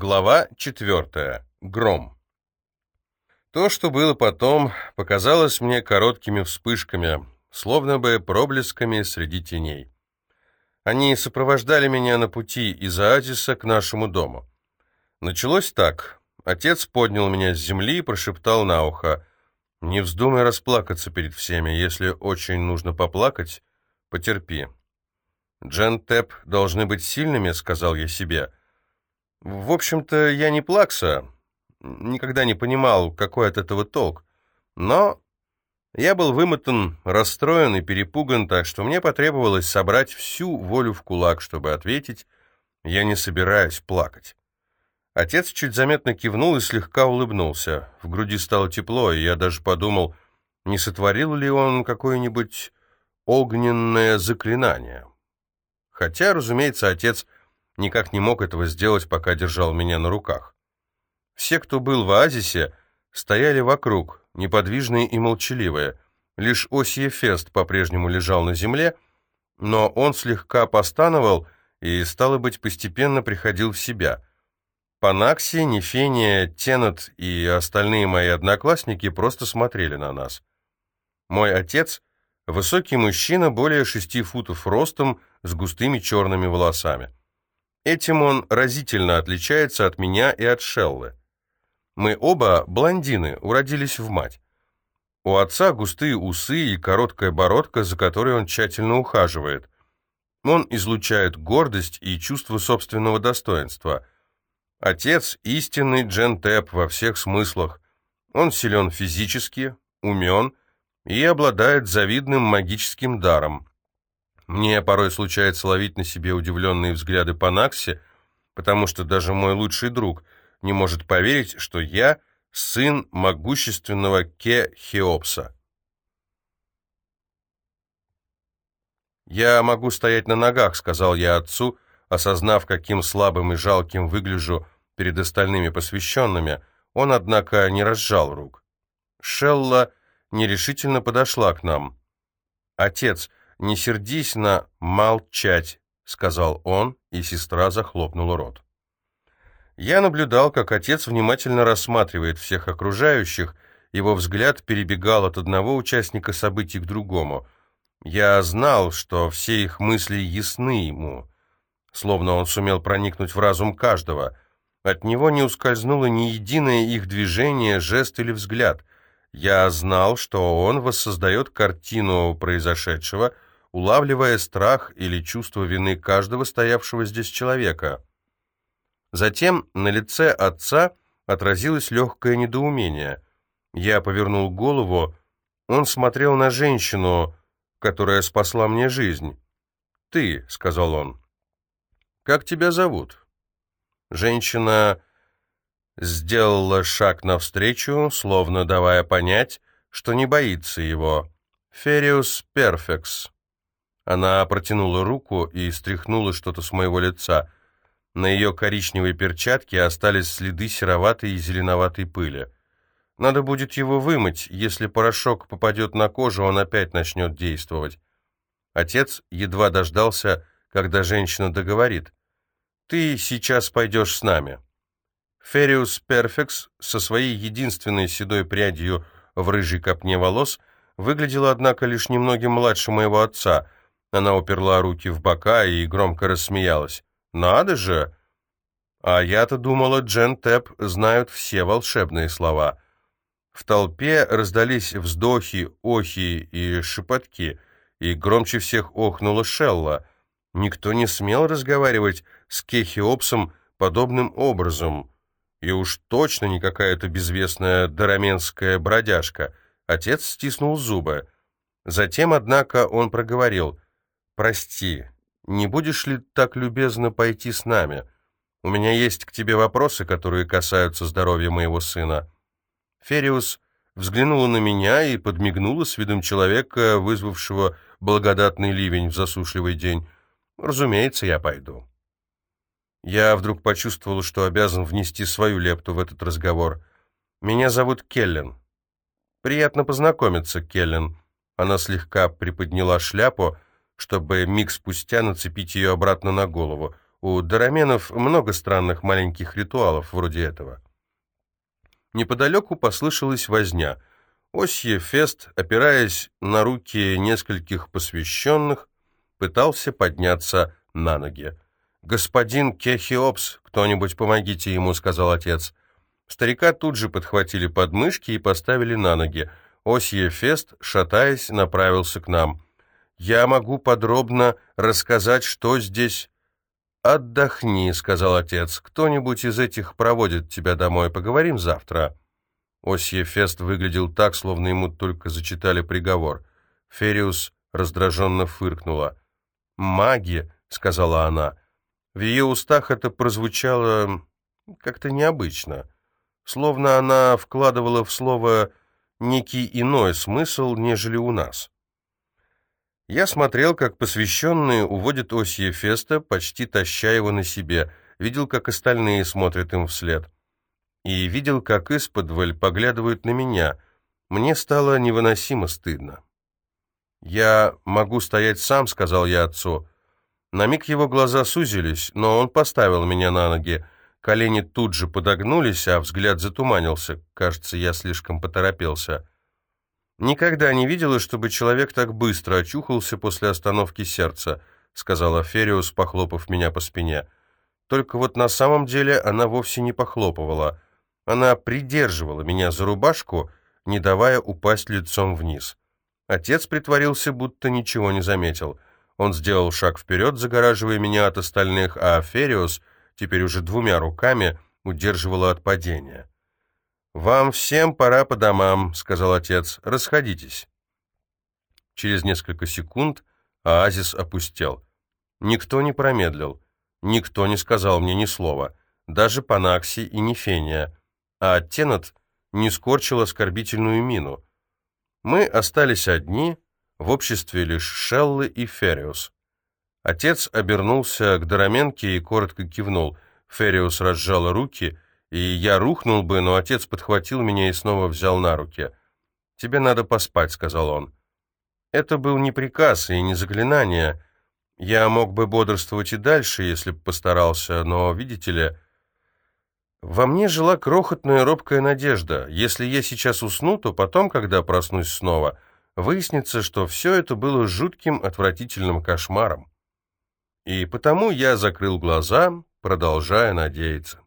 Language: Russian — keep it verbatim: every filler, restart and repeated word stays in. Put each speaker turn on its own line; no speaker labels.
Глава четвертая. Гром. То, что было потом, показалось мне короткими вспышками, словно бы проблесками среди теней. Они сопровождали меня на пути из оазиса к нашему дому. Началось так. Отец поднял меня с земли и прошептал на ухо: «Не вздумай расплакаться перед всеми. Если очень нужно поплакать, потерпи». «Джен-Теп должны быть сильными», — сказал я себе. В общем-то, я не плакса, никогда не понимал, какой от этого толк. Но я был вымотан, расстроен и перепуган, так что мне потребовалось собрать всю волю в кулак, чтобы ответить: «Я не собираюсь плакать». Отец чуть заметно кивнул и слегка улыбнулся. В груди стало тепло, и я даже подумал, не сотворил ли он какое-нибудь огненное заклинание. Хотя, разумеется, отец никак не мог этого сделать, пока держал меня на руках. Все, кто был в оазисе, стояли вокруг, неподвижные и молчаливые. Лишь Осия Фест по-прежнему лежал на земле, но он слегка постановал и, стало быть, постепенно приходил в себя. Панакси, Нефения, Тенет и остальные мои одноклассники просто смотрели на нас. Мой отец — высокий мужчина, более шести футов ростом, с густыми черными волосами. Этим он разительно отличается от меня и от Шеллы. Мы оба блондины, уродились в мать. У отца густые усы и короткая бородка, за которой он тщательно ухаживает. Он излучает гордость и чувство собственного достоинства. Отец — истинный Джен-Теп во всех смыслах. Он силен физически, умен и обладает завидным магическим даром. Мне порой случается ловить на себе удивленные взгляды Панакси, потому что даже мой лучший друг не может поверить, что я сын могущественного Ке-Хеопса. «Я могу стоять на ногах», — сказал я отцу, осознав, каким слабым и жалким выгляжу перед остальными посвященными. Он, однако, не разжал рук. Шелла нерешительно подошла к нам. «Отец, не сердись на молчать», — сказал он, и сестра захлопнула рот. Я наблюдал, как отец внимательно рассматривает всех окружающих, его взгляд перебегал от одного участника событий к другому. Я знал, что все их мысли ясны ему, словно он сумел проникнуть в разум каждого. От него не ускользнуло ни единое их движение, жест или взгляд. Я знал, что он воссоздает картину произошедшего, улавливая страх или чувство вины каждого стоявшего здесь человека. Затем на лице отца отразилось легкое недоумение. Я повернул голову. Он смотрел на женщину, которая спасла мне жизнь. «Ты», — сказал он, — «как тебя зовут?» Женщина сделала шаг навстречу, словно давая понять, что не боится его. «Фериус Перфекс». Она протянула руку и стряхнула что-то с моего лица. На ее коричневой перчатке остались следы сероватой и зеленоватой пыли. Надо будет его вымыть, если порошок попадет на кожу, он опять начнет действовать. Отец едва дождался, когда женщина договорит. «Ты сейчас пойдешь с нами». Фериус Перфекс со своей единственной седой прядью в рыжей копне волос выглядела, однако, лишь немногим младше моего отца. Она уперла руки в бока и громко рассмеялась. «Надо же!» А я-то думала, Джен-Теп знают все волшебные слова. В толпе раздались вздохи, охи и шепотки, и громче всех охнула Шелла. Никто не смел разговаривать с Ке-Хеопсом подобным образом. И уж точно не какая-то безвестная дараменская бродяжка. Отец стиснул зубы. Затем, однако, он проговорил: «Прости, не будешь ли так любезно пойти с нами? У меня есть к тебе вопросы, которые касаются здоровья моего сына». Фериус взглянула на меня и подмигнула с видом человека, вызвавшего благодатный ливень в засушливый день. «Разумеется, я пойду». Я вдруг почувствовал, что обязан внести свою лепту в этот разговор. «Меня зовут Келлен». «Приятно познакомиться, Келлен». Она слегка приподняла шляпу, чтобы миг спустя нацепить ее обратно на голову. У дораменов много странных маленьких ритуалов вроде этого. Неподалеку послышалась возня. Осье Фест, опираясь на руки нескольких посвященных, пытался подняться на ноги. «Господин Кехиопс, кто-нибудь помогите ему», — сказал отец. Старика тут же подхватили подмышки и поставили на ноги. Осье Фест, шатаясь, направился к нам. «Я могу подробно рассказать, что здесь...» «Отдохни», — сказал отец. «Кто-нибудь из этих проводит тебя домой. Поговорим завтра». Осье Фест выглядел так, словно ему только зачитали приговор. Фериус раздраженно фыркнула. «Маги», — сказала она. В ее устах это прозвучало как-то необычно, словно она вкладывала в слово некий иной смысл, нежели у нас. Я смотрел, как посвященные уводят Осье Феста, почти таща его на себе, видел, как остальные смотрят им вслед. И видел, как исподволь поглядывают на меня. Мне стало невыносимо стыдно. «Я могу стоять сам», — сказал я отцу. На миг его глаза сузились, но он поставил меня на ноги. Колени тут же подогнулись, а взгляд затуманился. Кажется, я слишком поторопился. «Никогда не видела, чтобы человек так быстро очухался после остановки сердца», — сказала Фериус, похлопав меня по спине. Только вот на самом деле она вовсе не похлопывала. Она придерживала меня за рубашку, не давая упасть лицом вниз. Отец притворился, будто ничего не заметил. Он сделал шаг вперед, загораживая меня от остальных, а Фериус, теперь уже двумя руками, удерживала от падения. «Вам всем пора по домам», — сказал отец. «Расходитесь». Через несколько секунд оазис опустел. Никто не промедлил. Никто не сказал мне ни слова. Даже Панакси и Нефения. А Тенет не скорчил оскорбительную мину. Мы остались одни, в обществе лишь Шеллы и Фериус. Отец обернулся к Дораменке и коротко кивнул. Фериус разжала руки, и я рухнул бы, но отец подхватил меня и снова взял на руки. «Тебе надо поспать», — сказал он. Это был не приказ и не заклинание. Я мог бы бодрствовать и дальше, если бы постарался, но, видите ли, во мне жила крохотная робкая надежда. Если я сейчас усну, то потом, когда проснусь снова, выяснится, что все это было жутким, отвратительным кошмаром. И потому я закрыл глаза, продолжая надеяться.